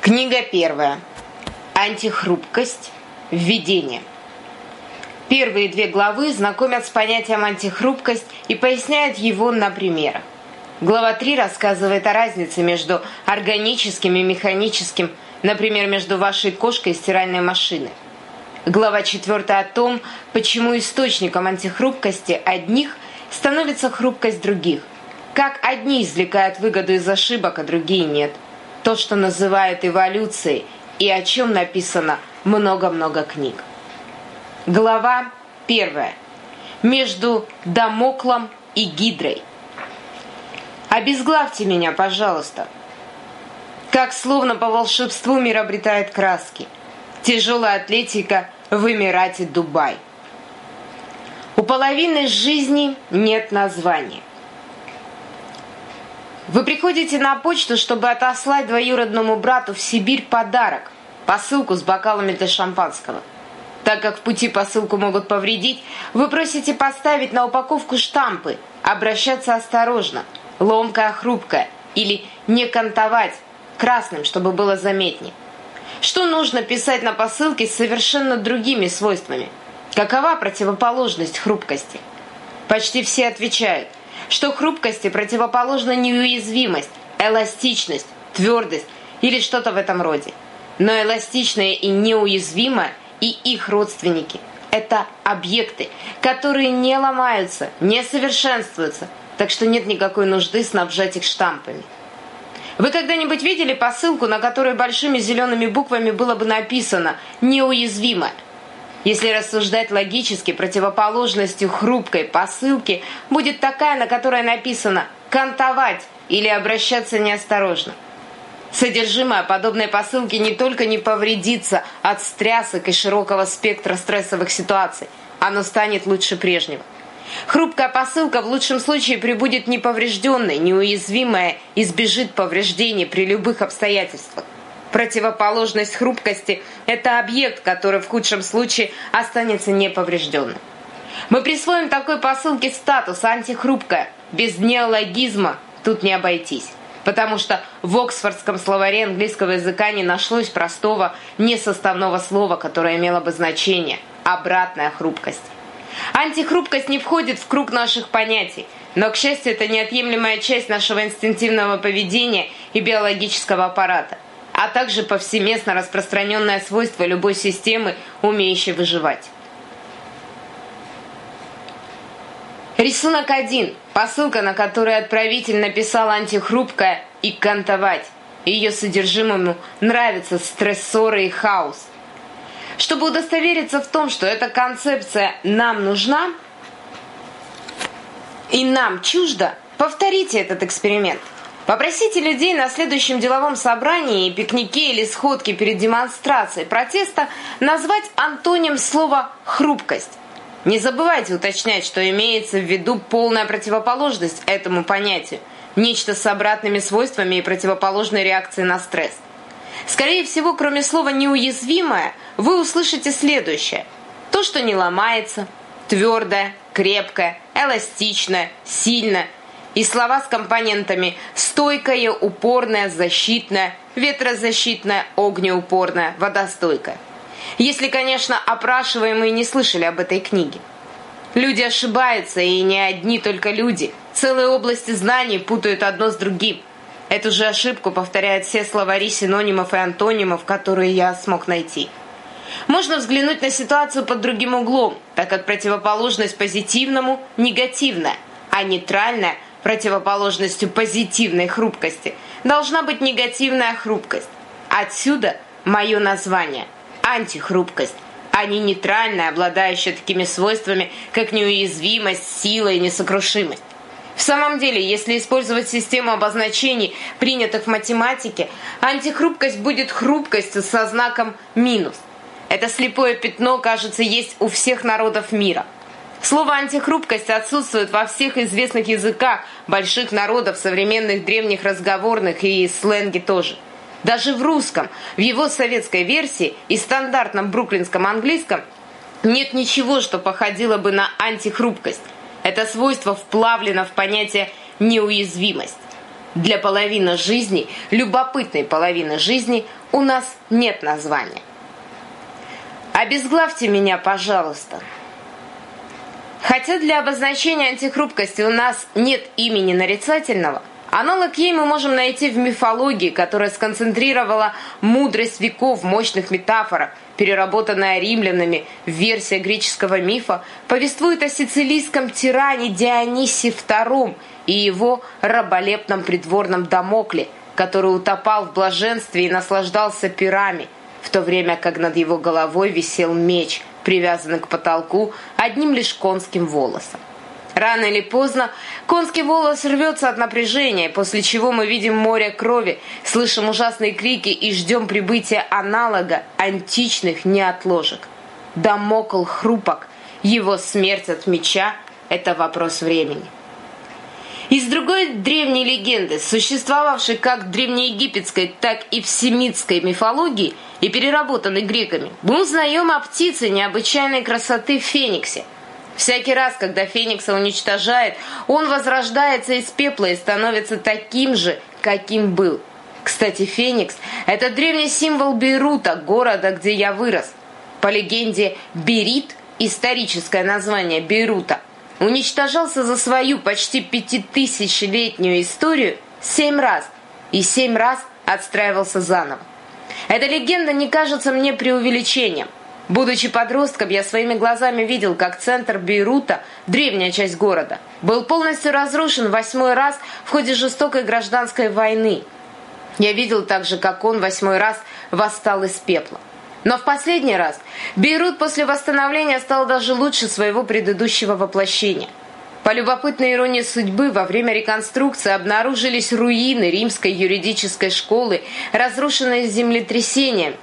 Книга первая. Антихрупкость. Введение. Первые две главы знакомят с понятием антихрупкость и поясняют его на примерах. Глава 3 рассказывает о разнице между органическим и механическим, например, между вашей кошкой и стиральной машиной. Глава 4 о том, почему источником антихрупкости одних становится хрупкость других, как одни извлекают выгоду из ошибок, а другие нет. То, что называют эволюцией, и о чем написано много-много книг. Глава 1. Между Дамоклом и Гидрой. Обезглавьте меня, пожалуйста. Как словно по волшебству мир обретает краски. Тяжелая атлетика в Эмирате Дубай. У половины жизни нет названия. Вы приходите на почту, чтобы отослать двоюродному брату в Сибирь подарок, посылку с бокалами для шампанского. Так как в пути посылку могут повредить, вы просите поставить на упаковку штампы, обращаться осторожно, ломкая, хрупкая, или не кантовать, красным, чтобы было заметнее. Что нужно писать на посылке с совершенно другими свойствами? Какова противоположность хрупкости? Почти все отвечают, что хрупкости противоположна неуязвимость, эластичность, твердость или что-то в этом роде. Но эластичное и неуязвимое и их родственники – это объекты, которые не ломаются, не совершенствуются, так что нет никакой нужды снабжать их штампами. Вы когда-нибудь видели посылку, на которой большими зелеными буквами было бы написано «неуязвимое»? Если рассуждать логически, противоположностью хрупкой посылки будет такая, на которой написано «кантовать» или «обращаться неосторожно». Содержимое подобной посылки не только не повредится от стрясок и широкого спектра стрессовых ситуаций, оно станет лучше прежнего. Хрупкая посылка в лучшем случае прибудет неповрежденной, неуязвимая, избежит повреждений при любых обстоятельствах. Противоположность хрупкости – это объект, который в худшем случае останется неповрежденным. Мы присвоим такой посылке статус антихрупкая. Без неологизма тут не обойтись. Потому что в Оксфордском словаре английского языка не нашлось простого, несоставного слова, которое имело бы значение «обратная хрупкость». Антихрупкость не входит в круг наших понятий, но, к счастью, это неотъемлемая часть нашего инстинктивного поведения и биологического аппарата, а также повсеместно распространенное свойство любой системы, умеющей выживать. Рисунок 1. Посылка, на которой отправитель написал антихрупкая и кантовать. Ее содержимому нравятся стрессоры и хаос. Чтобы удостовериться в том, что эта концепция нам нужна и нам чужда, повторите этот эксперимент. Попросите людей на следующем деловом собрании, пикнике или сходке перед демонстрацией протеста назвать антоним слова «хрупкость». Не забывайте уточнять, что имеется в виду полная противоположность этому понятию, нечто с обратными свойствами и противоположной реакцией на стресс. Скорее всего, кроме слова «неуязвимое», вы услышите следующее. То, что не ломается, твердое, крепкое, эластичное, сильное. И слова с компонентами «стойкое», «упорное», «защитное», «ветрозащитное», «огнеупорное», «водостойкое». Если, конечно, опрашиваемые не слышали об этой книге. Люди ошибаются, и не одни только люди. Целые области знаний путают одно с другим. Эту же ошибку повторяют все словари синонимов и антонимов, которые я смог найти. Можно взглянуть на ситуацию под другим углом, так как противоположность позитивному – негативная, а нейтральная – противоположностью позитивной хрупкости должна быть негативная хрупкость. Отсюда мое название – антихрупкость, а не нейтральная, обладающая такими свойствами, как неуязвимость, сила и несокрушимость. В самом деле, если использовать систему обозначений, принятых в математике, антихрупкость будет хрупкостью со знаком минус. Это слепое пятно, кажется, есть у всех народов мира. Слово «антихрупкость» отсутствует во всех известных языках больших народов, современных древних разговорных и сленге тоже. Даже в русском, в его советской версии и стандартном бруклинском английском нет ничего, что походило бы на антихрупкость. Это свойство вплавлено в понятие «неуязвимость». Для половины жизни, любопытной половины жизни, у нас нет названия. Обезглавьте меня, пожалуйста. Хотя для обозначения антихрупкости у нас нет имени нарицательного, аналог ей мы можем найти в мифологии, которая сконцентрировала мудрость веков в мощных метафорах. Переработанная римлянами версия греческого мифа повествует о сицилийском тиране Дионисе II и его раболепном придворном Дамокле, который утопал в блаженстве и наслаждался пирами, в то время как над его головой висел меч, привязанный к потолку одним лишь конским волосом. Рано или поздно конский волос рвется от напряжения, после чего мы видим море крови, слышим ужасные крики и ждем прибытия аналога античных неотложек. Дамокл хрупок, его смерть от меча – это вопрос времени. Из другой древней легенды, существовавшей как в древнеегипетской, так и в семитской мифологии и переработанной греками, мы узнаем о птице необычайной красоты Фениксе. Всякий раз, когда Феникса уничтожает, он возрождается из пепла и становится таким же, каким был. Кстати, Феникс – это древний символ Бейрута, города, где я вырос. По легенде, Берит, историческое название Бейрута, уничтожался за свою почти 5000-летнюю историю 7 раз, и 7 раз отстраивался заново. Эта легенда не кажется мне преувеличением. Будучи подростком, я своими глазами видел, как центр Бейрута, древняя часть города, был полностью разрушен 8-й раз в ходе жестокой гражданской войны. Я видел также, как он 8-й раз восстал из пепла. Но в последний раз Бейрут после восстановления стал даже лучше своего предыдущего воплощения. По любопытной иронии судьбы, во время реконструкции обнаружились руины римской юридической школы, разрушенные землетрясением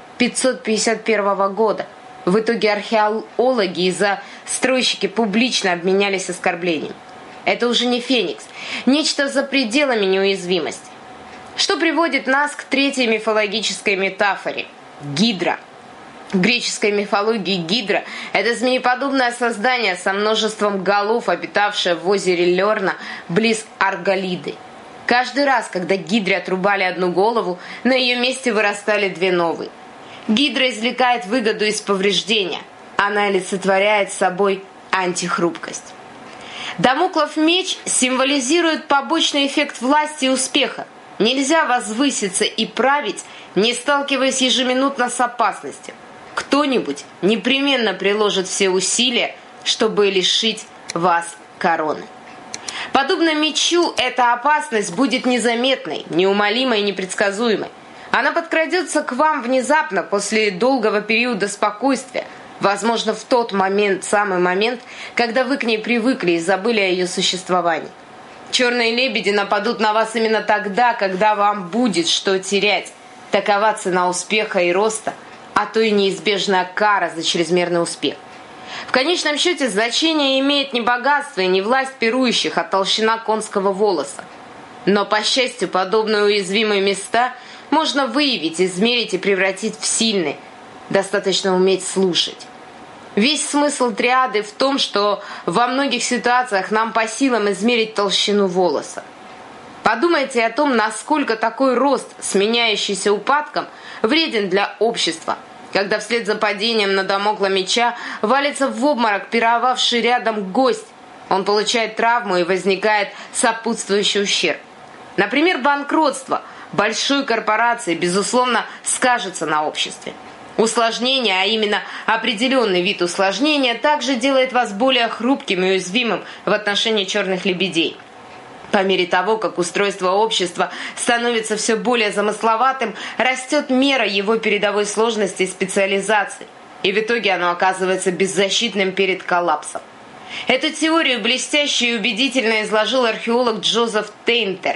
551 года. В итоге археологи и застройщики публично обменялись оскорблениями. Это уже не Феникс, нечто за пределами неуязвимости. Что приводит нас к третьей мифологической метафоре – Гидра. В греческой мифологии Гидра – это змееподобное создание со множеством голов, обитавшее в озере Лерна близ Арголиды. Каждый раз, когда Гидре отрубали одну голову, на ее месте вырастали 2 новые. Гидра извлекает выгоду из повреждения. Она олицетворяет собой антихрупкость. Дамоклов меч символизирует побочный эффект власти и успеха. Нельзя возвыситься и править, не сталкиваясь ежеминутно с опасностью. Кто-нибудь непременно приложит все усилия, чтобы лишить вас короны. Подобно мечу, эта опасность будет незаметной, неумолимой и непредсказуемой. Она подкрадется к вам внезапно после долгого периода спокойствия, возможно, в тот момент, самый момент, когда вы к ней привыкли и забыли о ее существовании. Черные лебеди нападут на вас именно тогда, когда вам будет что терять. Такова цена успеха и роста, а то и неизбежная кара за чрезмерный успех. В конечном счете значение имеет не богатство и не власть пирующих, а толщина конского волоса. Но, по счастью, подобные уязвимые места можно выявить, измерить и превратить в сильные. Достаточно уметь слушать. Весь смысл триады в том, что во многих ситуациях нам по силам измерить толщину волоса. Подумайте о том, насколько такой рост, сменяющийся упадком, вреден для общества, когда вслед за падением на Дамокла меча валится в обморок пировавший рядом гость. Он получает травму и возникает сопутствующий ущерб. Например, банкротство большой корпорации, безусловно, скажется на обществе. Усложнение, а именно определенный вид усложнения, также делает вас более хрупким и уязвимым в отношении черных лебедей. По мере того, как устройство общества становится все более замысловатым, растет мера его передовой сложности и специализации, и в итоге оно оказывается беззащитным перед коллапсом. Эту теорию блестяще и убедительно изложил археолог Джозеф Тейнтер.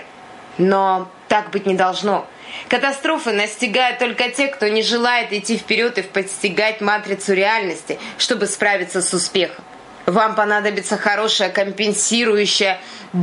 Но так быть не должно. Катастрофы настигают только тех, кто не желает идти вперед и постигать матрицу реальности, чтобы справиться с успехом. Вам понадобится хорошая компенсирующая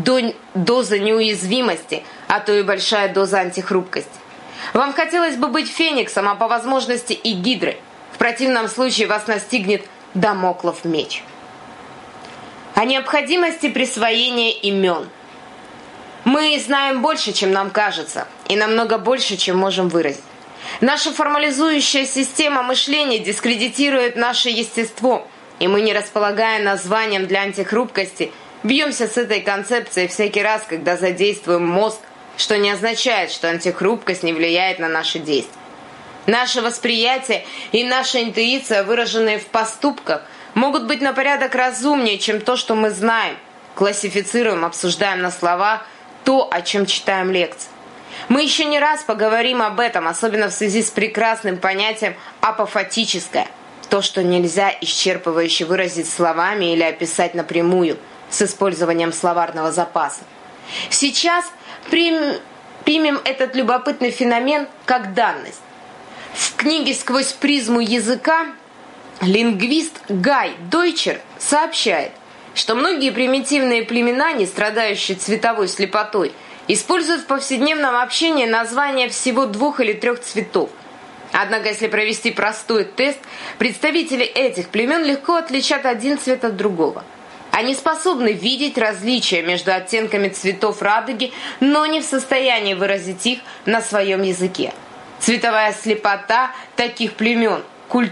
доза неуязвимости, а то и большая доза антихрупкости. Вам хотелось бы быть Фениксом, а по возможности и Гидрой. В противном случае вас настигнет Дамоклов меч. О необходимости присвоения имен. Мы знаем больше, чем нам кажется, и намного больше, чем можем выразить. Наша формализующая система мышления дискредитирует наше естество, и мы, не располагая названием для антихрупкости, бьемся с этой концепцией всякий раз, когда задействуем мозг, что не означает, что антихрупкость не влияет на наши действия. Наше восприятие и наша интуиция, выраженные в поступках, могут быть на порядок разумнее, чем то, что мы знаем, классифицируем, обсуждаем на словах то, о чем читаем лекции. Мы еще не раз поговорим об этом, особенно в связи с прекрасным понятием «апофатическое», то, что нельзя исчерпывающе выразить словами или описать напрямую, с использованием словарного запаса. Сейчас примем этот любопытный феномен как данность. В книге «Сквозь призму языка» лингвист Гай Дойчер сообщает, что многие примитивные племена, не страдающие цветовой слепотой, используют в повседневном общении названия всего 2 или 3 цветов. Однако, если провести простой тест, представители этих племен легко отличат один цвет от другого. Они способны видеть различия между оттенками цветов радуги, но не в состоянии выразить их на своем языке. Цветовая слепота таких племен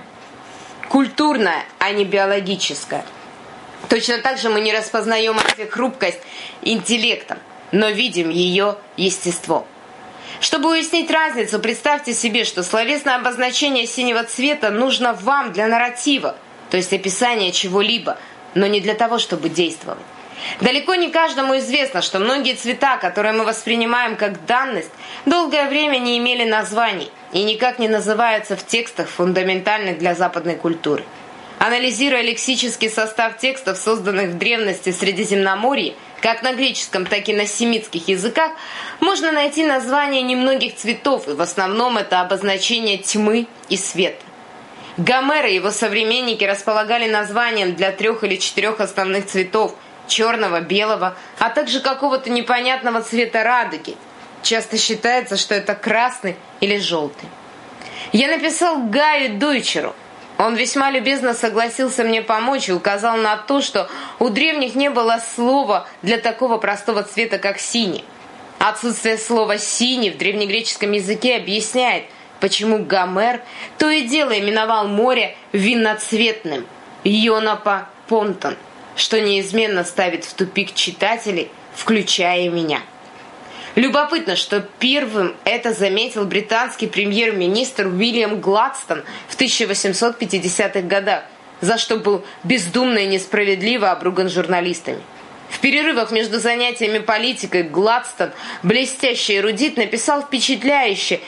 культурная, а не биологическая. Точно так же мы не распознаем антихрупкость интеллектом, но видим ее естество. Чтобы уяснить разницу, представьте себе, что словесное обозначение синего цвета нужно вам для нарратива, то есть описания чего-либо, но не для того, чтобы действовать. Далеко не каждому известно, что многие цвета, которые мы воспринимаем как данность, долгое время не имели названий и никак не называются в текстах, фундаментальных для западной культуры. Анализируя лексический состав текстов, созданных в древности Средиземноморья, как на греческом, так и на семитских языках, можно найти названия немногих цветов, и в основном это обозначение тьмы и света. Гомер и его современники располагали названием для 3 или 4 основных цветов – черного, белого, а также какого-то непонятного цвета радуги. Часто считается, что это красный или желтый. Я написал Гаю Дойчеру. Он весьма любезно согласился мне помочь и указал на то, что у древних не было слова для такого простого цвета, как синий. Отсутствие слова «синий» в древнегреческом языке объясняет, почему Гомер то и дело именовал море винноцветным «Йонапа Понтон», что неизменно ставит в тупик читателей, включая меня. Любопытно, что первым это заметил британский премьер-министр Уильям Гладстон в 1850-х годах, за что был бездумно и несправедливо обруган журналистами. В перерывах между занятиями политикой Гладстон, блестящий эрудит, написал впечатляющий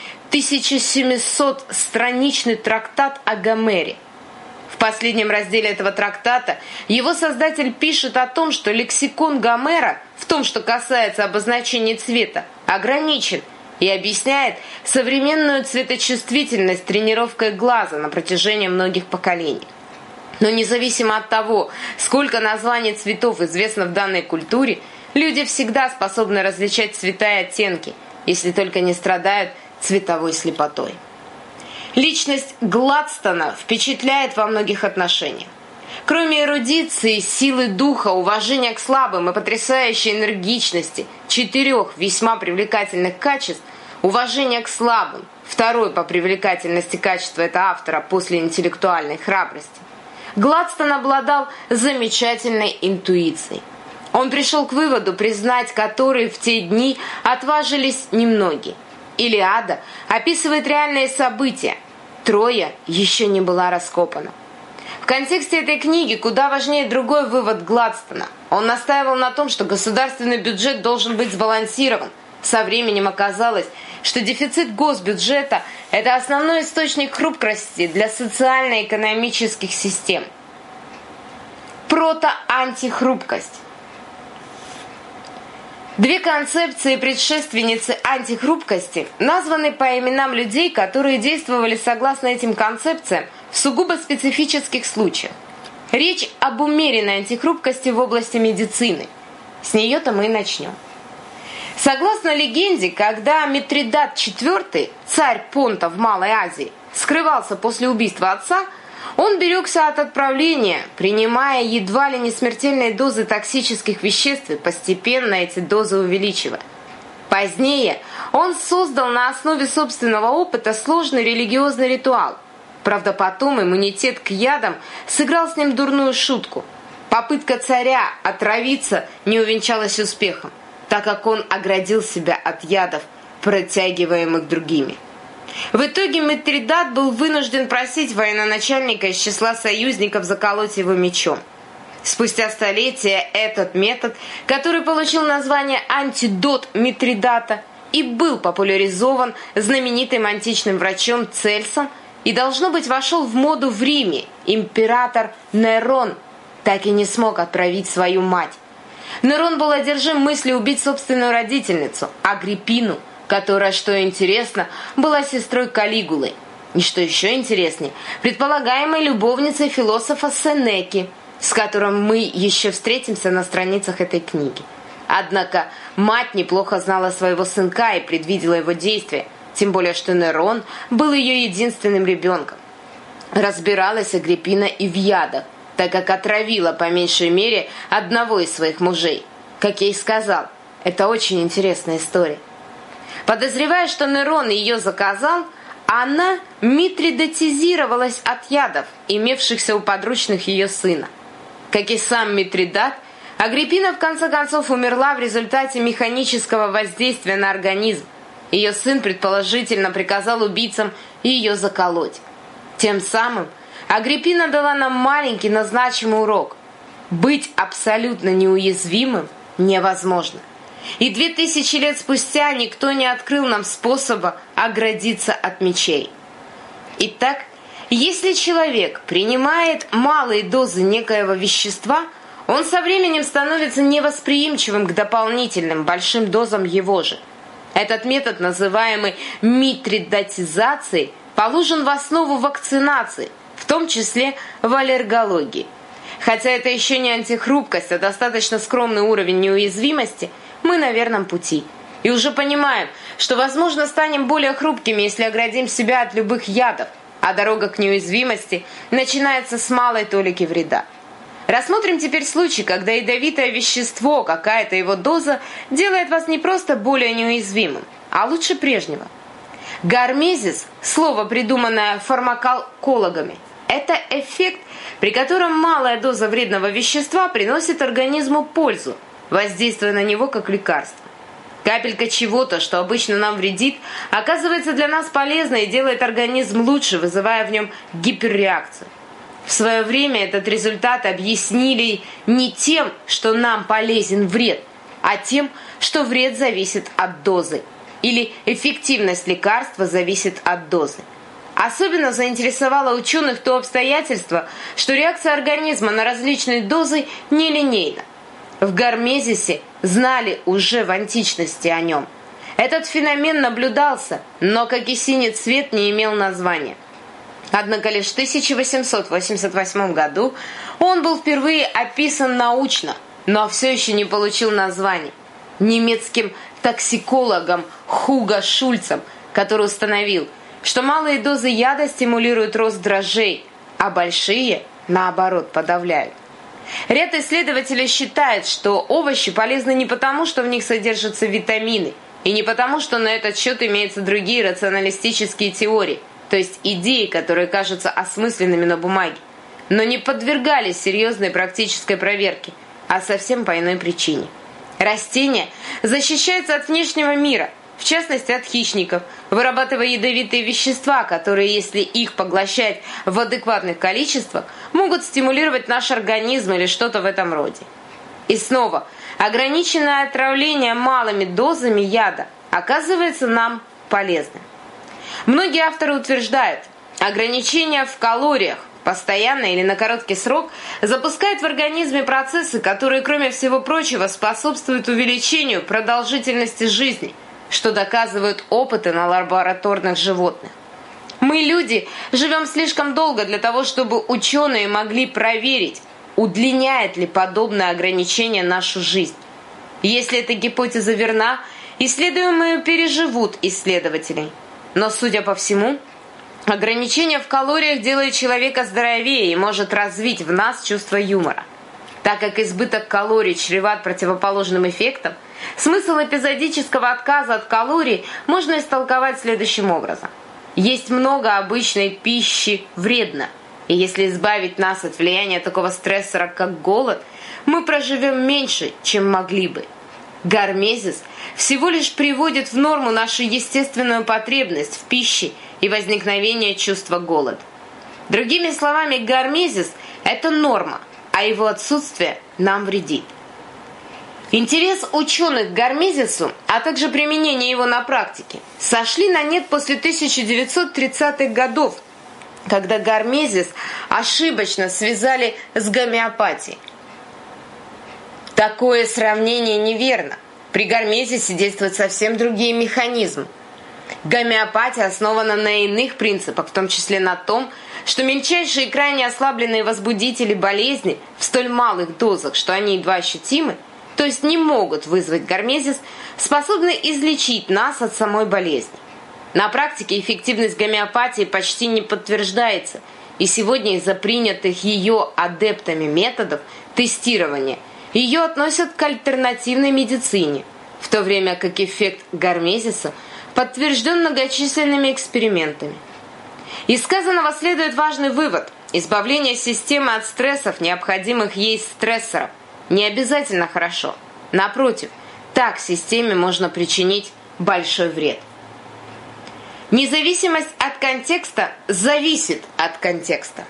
1700-страничный трактат о Гомере. В последнем разделе этого трактата его создатель пишет о том, что лексикон Гомера, в том, что касается обозначения цвета, ограничен, и объясняет современную цветочувствительность тренировкой глаза на протяжении многих поколений. Но независимо от того, сколько названий цветов известно в данной культуре, люди всегда способны различать цвета и оттенки, если только не страдают цветовой слепотой. Личность Гладстона впечатляет во многих отношениях. Кроме эрудиции, силы духа, уважения к слабым и потрясающей энергичности, 4 весьма привлекательных качеств, уважение к слабым, второе по привлекательности качество это автора после интеллектуальной храбрости, Гладстон обладал замечательной интуицией. Он пришел к выводу, признать который в те дни отважились немногие. Илиада описывает реальные события. Троя еще не была раскопана. В контексте этой книги куда важнее другой вывод Гладстона. Он настаивал на том, что государственный бюджет должен быть сбалансирован. Со временем оказалось, что дефицит госбюджета – это основной источник хрупкости для социально-экономических систем. Прото-антихрупкость. 2 концепции предшественницы антихрупкости названы по именам людей, которые действовали согласно этим концепциям в сугубо специфических случаях. Речь об умеренной антихрупкости в области медицины. С нее-то мы и начнем. Согласно легенде, когда Митридат IV, царь Понта в Малой Азии, скрывался после убийства отца, он берегся от отравления, принимая едва ли не смертельные дозы токсических веществ и постепенно эти дозы увеличивая. Позднее он создал на основе собственного опыта сложный религиозный ритуал. Правда, потом иммунитет к ядам сыграл с ним дурную шутку. Попытка царя отравиться не увенчалась успехом, так как он оградил себя от ядов, протягиваемых другими. В итоге Митридат был вынужден просить военачальника из числа союзников заколоть его мечом. Спустя столетия этот метод, который получил название «антидот Митридата», и был популяризован знаменитым античным врачом Цельсом и, должно быть, вошел в моду в Риме. Император Нерон так и не смог отравить свою мать. Нерон был одержим мыслью убить собственную родительницу, Агриппину, которая, что интересно, была сестрой Калигулы. И что еще интереснее, предполагаемой любовницей философа Сенеки, с которым мы еще встретимся на страницах этой книги. Однако мать неплохо знала своего сынка и предвидела его действия, тем более что Нерон был ее единственным ребенком. Разбиралась Агриппина и в ядах, так как отравила по меньшей мере одного из своих мужей. Как я и сказал, это очень интересная история. Подозревая, что Нерон ее заказал, она митридатизировалась от ядов, имевшихся у подручных ее сына. Как и сам Митридат, Агриппина в конце концов умерла в результате механического воздействия на организм. Ее сын предположительно приказал убийцам ее заколоть. Тем самым Агриппина дала нам маленький, но значимый урок. Быть абсолютно неуязвимым невозможно. И 2000 лет спустя никто не открыл нам способа оградиться от мечей. Итак, если человек принимает малые дозы некоего вещества, он со временем становится невосприимчивым к дополнительным большим дозам его же. Этот метод, называемый митридатизацией, положен в основу вакцинации, в том числе в аллергологии. Хотя это еще не антихрупкость, а достаточно скромный уровень неуязвимости, мы на верном пути. И уже понимаем, что, возможно, станем более хрупкими, если оградим себя от любых ядов, а дорога к неуязвимости начинается с малой толики вреда. Рассмотрим теперь случай, когда ядовитое вещество, какая-то его доза, делает вас не просто более неуязвимым, а лучше прежнего. Гармезис, слово, придуманное фармакологами, это эффект, при котором малая доза вредного вещества приносит организму пользу, воздействуя на него как лекарство. Капелька чего-то, что обычно нам вредит, оказывается для нас полезной и делает организм лучше, вызывая в нем гиперреакцию. В свое время этот результат объяснили не тем, что нам полезен вред, а тем, что вред зависит от дозы, или эффективность лекарства зависит от дозы. Особенно заинтересовало ученых то обстоятельство, что реакция организма на различные дозы нелинейна. В Гармезисе знали уже в античности о нем. Этот феномен наблюдался, но, как и синий цвет, не имел названия. Однако лишь в 1888 году он был впервые описан научно, но все еще не получил названия. Немецким токсикологом Хуго Шульцем, который установил, что малые дозы яда стимулируют рост дрожжей, а большие, наоборот, подавляют. Ряд исследователей считает, что овощи полезны не потому, что в них содержатся витамины, и не потому, что на этот счет имеются другие рационалистические теории, то есть идеи, которые кажутся осмысленными на бумаге, но не подвергались серьезной практической проверке, а совсем по иной причине. Растения защищаются от внешнего мира, в частности от хищников, вырабатывая ядовитые вещества, которые, если их поглощать в адекватных количествах, могут стимулировать наш организм или что-то в этом роде. И снова, ограниченное отравление малыми дозами яда оказывается нам полезным. Многие авторы утверждают, ограничение в калориях, постоянно или на короткий срок, запускает в организме процессы, которые, кроме всего прочего, способствуют увеличению продолжительности жизни, что доказывают опыты на лабораторных животных. Мы, люди, живем слишком долго для того, чтобы ученые могли проверить, удлиняет ли подобное ограничение нашу жизнь. Если эта гипотеза верна, исследуемые переживут исследователей. Но, судя по всему, ограничение в калориях делает человека здоровее и может развить в нас чувство юмора. Так как избыток калорий чреват противоположным эффектом, смысл эпизодического отказа от калорий можно истолковать следующим образом. Есть много обычной пищи вредно, и если избавить нас от влияния такого стрессора, как голод, мы проживем меньше, чем могли бы. Гармезис всего лишь приводит в норму нашу естественную потребность в пище и возникновение чувства голода. Другими словами, гармезис – это норма, а его отсутствие нам вредит. Интерес ученых к гармезису, а также применение его на практике, сошли на нет после 1930-х годов, когда гармезис ошибочно связали с гомеопатией. Такое сравнение неверно. При гармезисе действуют совсем другие механизмы. Гомеопатия основана на иных принципах, в том числе на том, что мельчайшие и крайне ослабленные возбудители болезни в столь малых дозах, что они едва ощутимы, то есть не могут вызвать гармезис, способны излечить нас от самой болезни. На практике эффективность гомеопатии почти не подтверждается, и сегодня из-за принятых ее адептами методов тестирования ее относят к альтернативной медицине, в то время как эффект гармезиса подтвержден многочисленными экспериментами. Из сказанного следует важный вывод. Избавление системы от стрессов, необходимых ей стрессоров, не обязательно хорошо. Напротив, так системе можно причинить большой вред. Независимость от контекста зависит от контекста.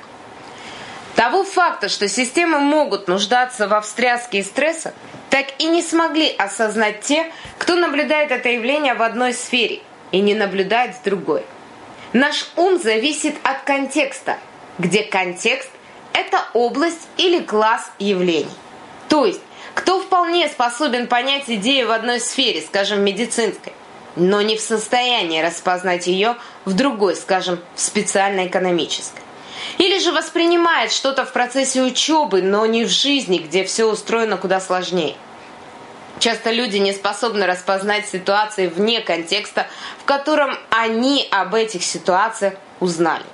Того факта, что системы могут нуждаться во встряске и стресса, так и не смогли осознать те, кто наблюдает это явление в одной сфере и не наблюдает в другой. Наш ум зависит от контекста, где контекст – это область или класс явлений. То есть, кто вполне способен понять идею в одной сфере, скажем, медицинской, но не в состоянии распознать ее в другой, скажем, в специально-экономической. Или же воспринимает что-то в процессе учебы, но не в жизни, где все устроено куда сложнее. Часто люди не способны распознать ситуации вне контекста, в котором они об этих ситуациях узнали.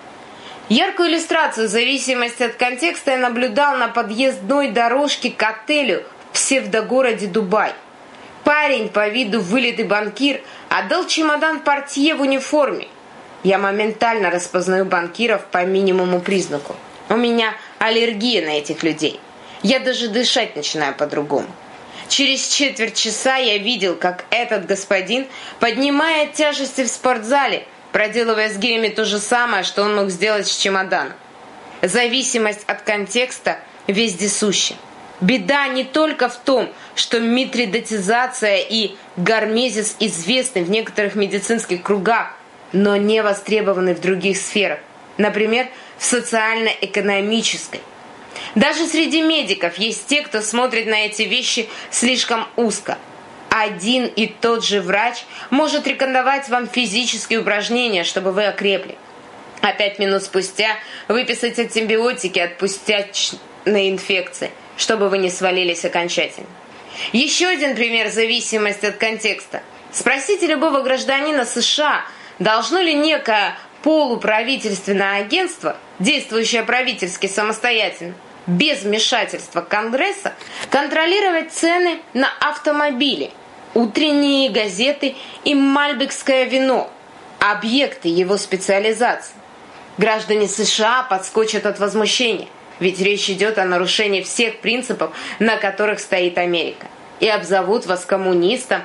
Яркую иллюстрацию зависимости от контекста я наблюдал на подъездной дорожке к отелю в псевдогороде Дубай. Парень, по виду вылитый банкир, отдал чемодан портье в униформе. Я моментально распознаю банкиров по минимуму признаку. У меня аллергия на этих людей. Я даже дышать начинаю по-другому. Через четверть часа я видел, как этот господин поднимает тяжести в спортзале, проделывая с гирями то же самое, что он мог сделать с чемоданом. Зависимость от контекста вездесуща. Беда не только в том, что митридатизация и гармезис известны в некоторых медицинских кругах, но не востребованы в других сферах, например, в социально-экономической. Даже среди медиков есть те, кто смотрит на эти вещи слишком узко. Один и тот же врач может рекомендовать вам физические упражнения, чтобы вы окрепли, а 5 минут спустя выписать антибиотики от пустячной инфекции, чтобы вы не свалились окончательно. Еще один пример зависимости от контекста. Спросите любого гражданина США, должно ли некое полуправительственное агентство, действующее правительски самостоятельно, без вмешательства Конгресса, контролировать цены на автомобили, утренние газеты и мальбекское вино, объекты его специализации. Граждане США подскочат от возмущения, ведь речь идет о нарушении всех принципов, на которых стоит Америка, и обзовут вас коммунистом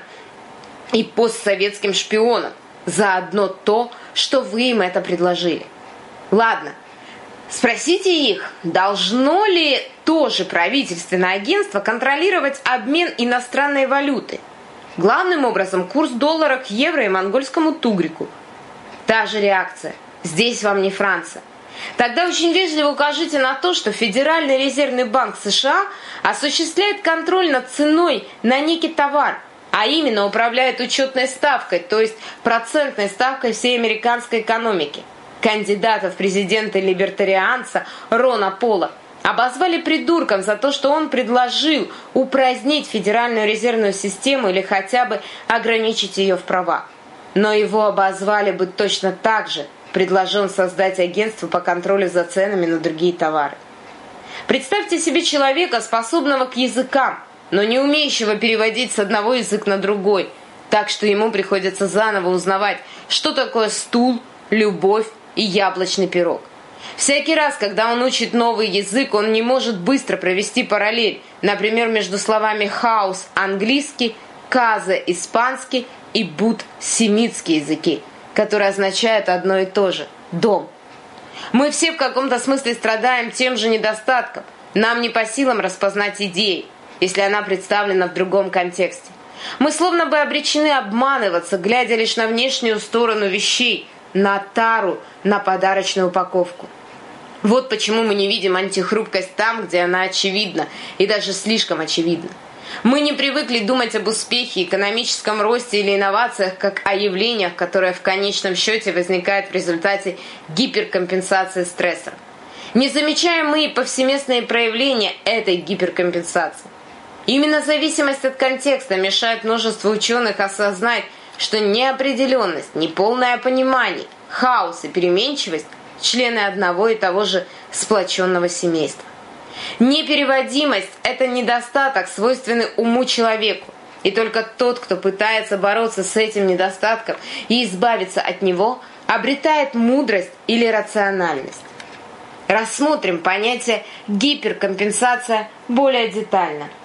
и постсоветским шпионом за одно то, что вы им это предложили. Ладно, спросите их, должно ли тоже правительственное агентство контролировать обмен иностранной валюты? Главным образом курс доллара к евро и монгольскому тугрику. Та же реакция. Здесь вам не Франция. Тогда очень вежливо укажите на то, что Федеральный резервный банк США осуществляет контроль над ценой на некий товар, а именно управляет учетной ставкой, то есть процентной ставкой всей американской экономики. Кандидата в президенты-либертарианца Рона Пола обозвали придурком за то, что он предложил упразднить Федеральную резервную систему или хотя бы ограничить ее в правах. Но его обозвали бы точно так же, предложил он создать агентство по контролю за ценами на другие товары. Представьте себе человека, способного к языкам, но не умеющего переводить с одного языка на другой, так что ему приходится заново узнавать, что такое стул, любовь и яблочный пирог. Всякий раз, когда он учит новый язык, он не может быстро провести параллель, например, между словами «хаус» английский, «каза» испанский и «бут» семитский языки, которые означают одно и то же – «дом». Мы все в каком-то смысле страдаем тем же недостатком. Нам не по силам распознать идею, если она представлена в другом контексте. Мы словно бы обречены обманываться, глядя лишь на внешнюю сторону вещей, на тару, на подарочную упаковку. Вот почему мы не видим антихрупкость там, где она очевидна, и даже слишком очевидна. Мы не привыкли думать об успехе, экономическом росте или инновациях, как о явлениях, которые в конечном счете возникают в результате гиперкомпенсации стрессора. Не замечаем мы и повсеместные проявления этой гиперкомпенсации. Именно зависимость от контекста мешает множеству ученых осознать, что неопределенность, неполное понимание, хаос и переменчивость – члены одного и того же сплоченного семейства. Непереводимость – это недостаток, свойственный уму человеку, и только тот, кто пытается бороться с этим недостатком и избавиться от него, обретает мудрость или рациональность. Рассмотрим понятие гиперкомпенсация более детально.